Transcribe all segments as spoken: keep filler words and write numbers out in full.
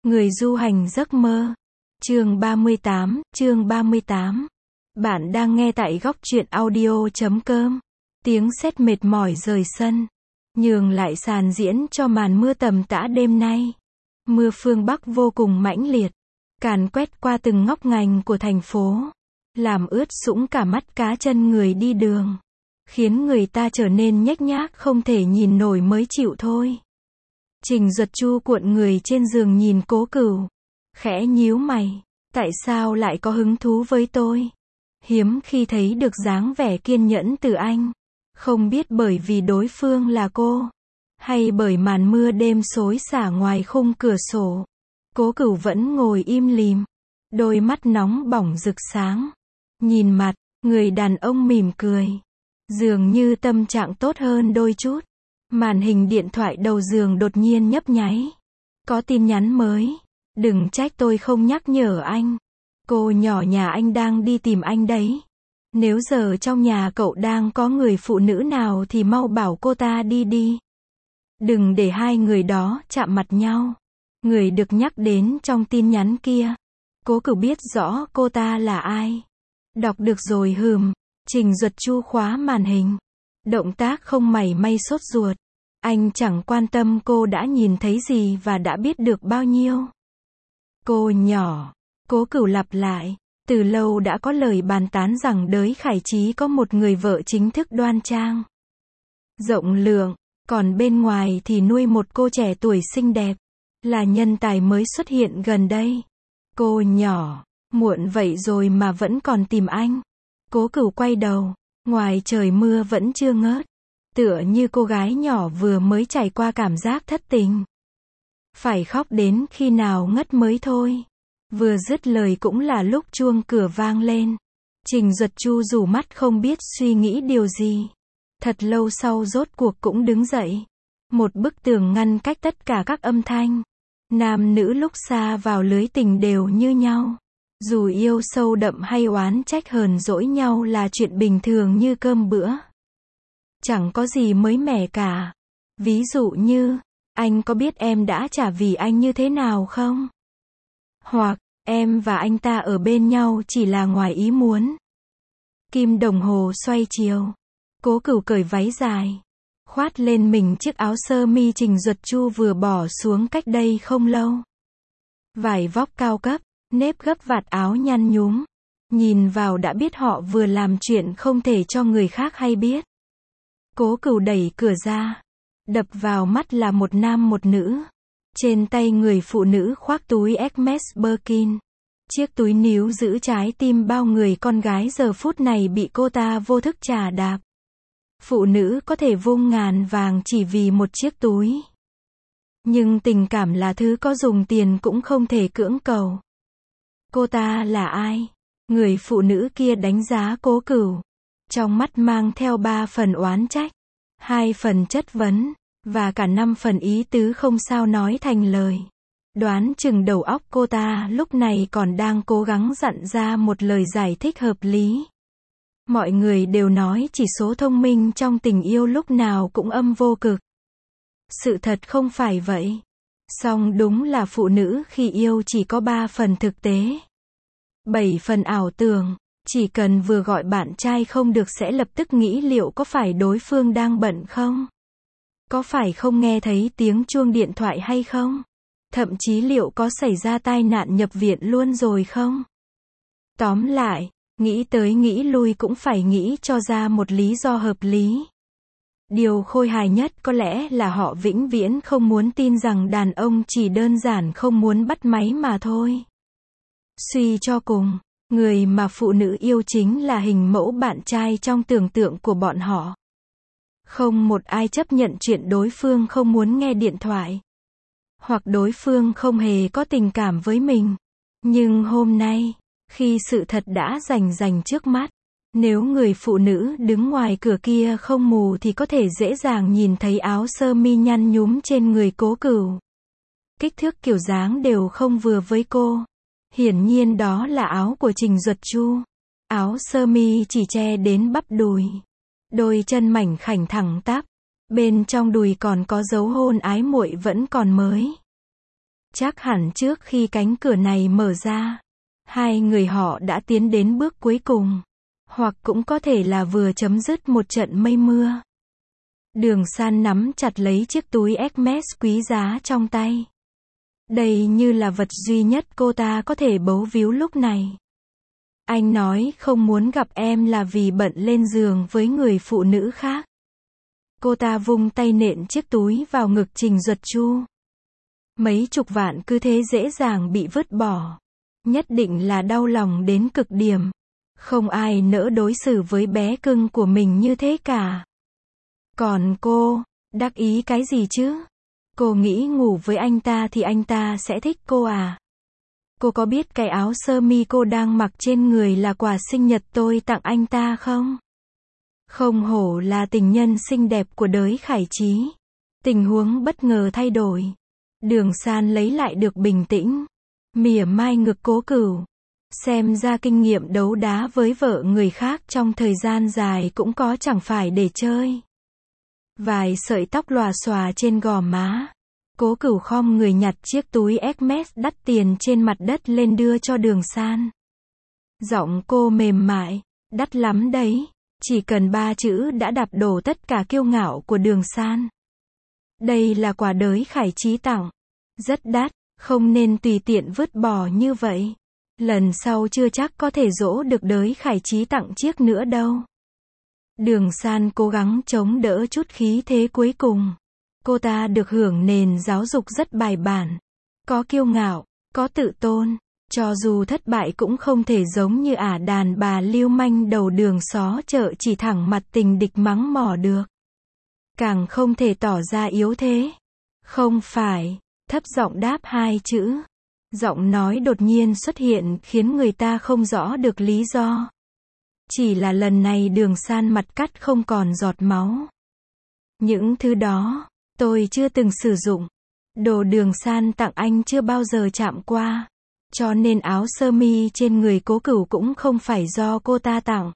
Người du hành giấc mơ. Chương ba mươi tám, chương ba mươi tám. Bạn đang nghe tại góc truyện audio chấm com. Tiếng sét mệt mỏi rời sân, nhường lại sàn diễn cho màn mưa tầm tã đêm nay. Mưa phương Bắc vô cùng mãnh liệt, càn quét qua từng ngóc ngách của thành phố, làm ướt sũng cả mắt cá chân người đi đường, khiến người ta trở nên nhếch nhác không thể nhìn nổi mới chịu thôi. Trình Duật Chu cuộn người trên giường nhìn Cố Cửu, khẽ nhíu mày, tại sao lại có hứng thú với tôi? Hiếm khi thấy được dáng vẻ kiên nhẫn từ anh, không biết bởi vì đối phương là cô, hay bởi màn mưa đêm xối xả ngoài khung cửa sổ. Cố Cửu vẫn ngồi im lìm, đôi mắt nóng bỏng rực sáng, nhìn mặt người đàn ông mỉm cười, dường như tâm trạng tốt hơn đôi chút. Màn hình điện thoại đầu giường đột nhiên nhấp nháy. Có tin nhắn mới. Đừng trách tôi không nhắc nhở anh. Cô nhỏ nhà anh đang đi tìm anh đấy. Nếu giờ trong nhà cậu đang có người phụ nữ nào thì mau bảo cô ta đi đi. Đừng để hai người đó chạm mặt nhau. Người được nhắc đến trong tin nhắn kia, Cố Cửu biết rõ cô ta là ai. Đọc được rồi hừm. Trình Duật Chu khóa màn hình. Động tác không mảy may sốt ruột. Anh chẳng quan tâm cô đã nhìn thấy gì và đã biết được bao nhiêu. Cô nhỏ. Cố Cửu lặp lại. Từ lâu đã có lời bàn tán rằng đới Khải Trí có một người vợ chính thức đoan trang, rộng lượng, còn bên ngoài thì nuôi một cô trẻ tuổi xinh đẹp, là nhân tài mới xuất hiện gần đây. Cô nhỏ. Muộn vậy rồi mà vẫn còn tìm anh. Cố Cửu quay đầu. Ngoài trời mưa vẫn chưa ngớt, tựa như cô gái nhỏ vừa mới trải qua cảm giác thất tình. Phải khóc đến khi nào ngất mới thôi. Vừa dứt lời cũng là lúc chuông cửa vang lên. Trình Duật Chu rủ mắt không biết suy nghĩ điều gì. Thật lâu sau rốt cuộc cũng đứng dậy. Một bức tường ngăn cách tất cả các âm thanh. Nam nữ lúc xa vào lưới tình đều như nhau. Dù yêu sâu đậm hay oán trách hờn dỗi nhau là chuyện bình thường như cơm bữa. Chẳng có gì mới mẻ cả. Ví dụ như, anh có biết em đã trả vì anh như thế nào không? Hoặc, em và anh ta ở bên nhau chỉ là ngoài ý muốn. Kim đồng hồ xoay chiều. Cố Cửu cởi váy dài, khoát lên mình chiếc áo sơ mi Trình Duật Chu vừa bỏ xuống cách đây không lâu. Vải vóc cao cấp, nếp gấp vạt áo nhăn nhúm. Nhìn vào đã biết họ vừa làm chuyện không thể cho người khác hay biết. Cố Cửu đẩy cửa ra. Đập vào mắt là một nam một nữ. Trên tay người phụ nữ khoác túi Hermes Birkin. Chiếc túi níu giữ trái tim bao người con gái giờ phút này bị cô ta vô thức chà đạp. Phụ nữ có thể vung ngàn vàng chỉ vì một chiếc túi. Nhưng tình cảm là thứ có dùng tiền cũng không thể cưỡng cầu. Cô ta là ai? Người phụ nữ kia đánh giá Cố Cửu. Trong mắt mang theo ba phần oán trách, hai phần chất vấn, và cả năm phần ý tứ không sao nói thành lời. Đoán chừng đầu óc cô ta lúc này còn đang cố gắng dặn ra một lời giải thích hợp lý. Mọi người đều nói chỉ số thông minh trong tình yêu lúc nào cũng âm vô cực. Sự thật không phải vậy. Song đúng là phụ nữ khi yêu chỉ có ba phần thực tế, bảy phần ảo tưởng. Chỉ cần vừa gọi bạn trai không được sẽ lập tức nghĩ liệu có phải đối phương đang bận không? Có phải không nghe thấy tiếng chuông điện thoại hay không? Thậm chí liệu có xảy ra tai nạn nhập viện luôn rồi không? Tóm lại, nghĩ tới nghĩ lui cũng phải nghĩ cho ra một lý do hợp lý. Điều khôi hài nhất có lẽ là họ vĩnh viễn không muốn tin rằng đàn ông chỉ đơn giản không muốn bắt máy mà thôi. Suy cho cùng, người mà phụ nữ yêu chính là hình mẫu bạn trai trong tưởng tượng của bọn họ. Không một ai chấp nhận chuyện đối phương không muốn nghe điện thoại, hoặc đối phương không hề có tình cảm với mình. Nhưng hôm nay, khi sự thật đã rành rành trước mắt, nếu người phụ nữ đứng ngoài cửa kia không mù thì có thể dễ dàng nhìn thấy áo sơ mi nhăn nhúm trên người Cố Cửu. Kích thước kiểu dáng đều không vừa với cô. Hiển nhiên đó là áo của Trình Duật Chu. Áo sơ mi chỉ che đến bắp đùi. Đôi chân mảnh khảnh thẳng tắp. Bên trong đùi còn có dấu hôn ái muội vẫn còn mới. Chắc hẳn trước khi cánh cửa này mở ra, hai người họ đã tiến đến bước cuối cùng. Hoặc cũng có thể là vừa chấm dứt một trận mây mưa. Đường San nắm chặt lấy chiếc túi Hermes quý giá trong tay. Đây như là vật duy nhất cô ta có thể bấu víu lúc này. Anh nói không muốn gặp em là vì bận lên giường với người phụ nữ khác. Cô ta vung tay nện chiếc túi vào ngực Trình Duật Chu. Mấy chục vạn cứ thế dễ dàng bị vứt bỏ. Nhất định là đau lòng đến cực điểm. Không ai nỡ đối xử với bé cưng của mình như thế cả. Còn cô, đắc ý cái gì chứ? Cô nghĩ ngủ với anh ta thì anh ta sẽ thích cô à? Cô có biết cái áo sơ mi cô đang mặc trên người là quà sinh nhật tôi tặng anh ta không? Không hổ là tình nhân xinh đẹp của đới Khải Trí. Tình huống bất ngờ thay đổi. Đường San lấy lại được bình tĩnh. Mỉa mai ngực Cố Cửu. Xem ra kinh nghiệm đấu đá với vợ người khác trong thời gian dài cũng có chẳng phải để chơi. Vài sợi tóc lòa xòa trên gò má. Cố Cửu khom người nhặt chiếc túi Hermes đắt tiền trên mặt đất lên đưa cho Đường San. Giọng cô mềm mại, đắt lắm đấy. Chỉ cần ba chữ đã đạp đổ tất cả kiêu ngạo của Đường San. Đây là quà đới Khải Trí tặng. Rất đắt, không nên tùy tiện vứt bỏ như vậy. Lần sau chưa chắc có thể dỗ được đới Khải Trí tặng chiếc nữa đâu. Đường San cố gắng chống đỡ chút khí thế cuối cùng. Cô ta được hưởng nền giáo dục rất bài bản. Có kiêu ngạo, có tự tôn. Cho dù thất bại cũng không thể giống như ả đàn bà lưu manh đầu đường xó chợ chỉ thẳng mặt tình địch mắng mỏ được. Càng không thể tỏ ra yếu thế. Không phải, thấp giọng đáp hai chữ. Giọng nói đột nhiên xuất hiện khiến người ta không rõ được lý do. Chỉ là lần này Đường San mặt cắt không còn giọt máu. Những thứ đó, tôi chưa từng sử dụng. Đồ Đường San tặng anh chưa bao giờ chạm qua. Cho nên áo sơ mi trên người Cố Cửu cũng không phải do cô ta tặng.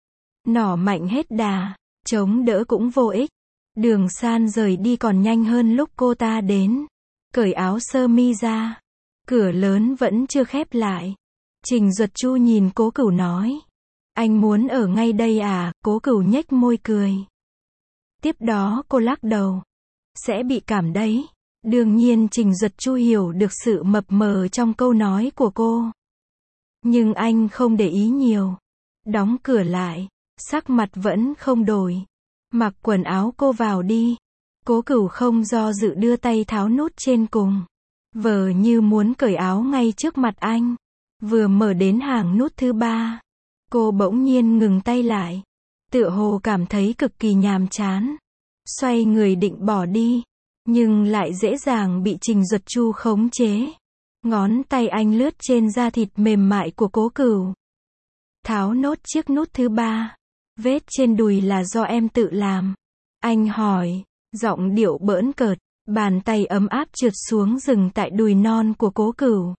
Nỏ mạnh hết đà, chống đỡ cũng vô ích. Đường San rời đi còn nhanh hơn lúc cô ta đến. Cởi áo sơ mi ra. Cửa lớn vẫn chưa khép lại. Trình Duật Chu nhìn Cố Cửu nói. Anh muốn ở ngay đây à? Cố Cửu nhếch môi cười. Tiếp đó cô lắc đầu. Sẽ bị cảm đấy. Đương nhiên Trình Duật Chu hiểu được sự mập mờ trong câu nói của cô. Nhưng anh không để ý nhiều. Đóng cửa lại. Sắc mặt vẫn không đổi. Mặc quần áo cô vào đi. Cố Cửu không do dự đưa tay tháo nút trên cùng. Vờ như muốn cởi áo ngay trước mặt anh. Vừa mở đến hàng nút thứ ba. Cô bỗng nhiên ngừng tay lại. Tựa hồ cảm thấy cực kỳ nhàm chán. Xoay người định bỏ đi. Nhưng lại dễ dàng bị Trình Duật Chu khống chế. Ngón tay anh lướt trên da thịt mềm mại của Cố Cửu. Tháo nốt chiếc nút thứ ba. Vết trên đùi là do em tự làm. Anh hỏi. Giọng điệu bỡn cợt. Bàn tay ấm áp trượt xuống dừng tại đùi non của Cố Cửu.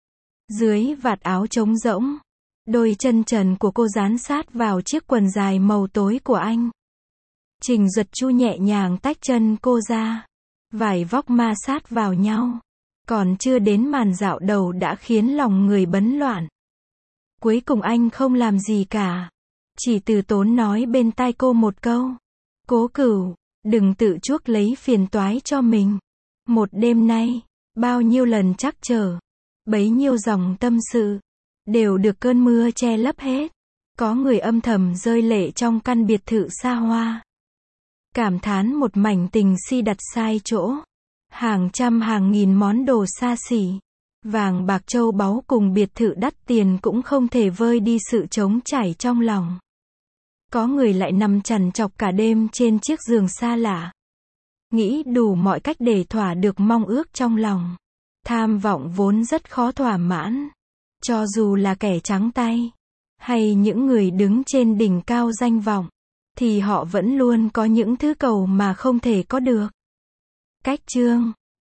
Dưới vạt áo trống rỗng. Đôi chân trần của cô dán sát vào chiếc quần dài màu tối của anh. Trình Duật Chu nhẹ nhàng tách chân cô ra. Vải vóc ma sát vào nhau. Còn chưa đến màn dạo đầu đã khiến lòng người bấn loạn. Cuối cùng anh không làm gì cả. Chỉ từ tốn nói bên tai cô một câu. Cố Cửu, đừng tự chuốc lấy phiền toái cho mình. Một đêm nay, bao nhiêu lần trắc trở, bấy nhiêu dòng tâm sự, đều được cơn mưa che lấp hết. Có người âm thầm rơi lệ trong căn biệt thự xa hoa. Cảm thán một mảnh tình si đặt sai chỗ. Hàng trăm hàng nghìn món đồ xa xỉ. Vàng bạc châu báu cùng biệt thự đắt tiền cũng không thể vơi đi sự trống trải trong lòng. Có người lại nằm trằn trọc cả đêm trên chiếc giường xa lạ. Nghĩ đủ mọi cách để thỏa được mong ước trong lòng. Tham vọng vốn rất khó thỏa mãn. Cho dù là kẻ trắng tay. Hay những người đứng trên đỉnh cao danh vọng. Thì họ vẫn luôn có những thứ cầu mà không thể có được. Cách chương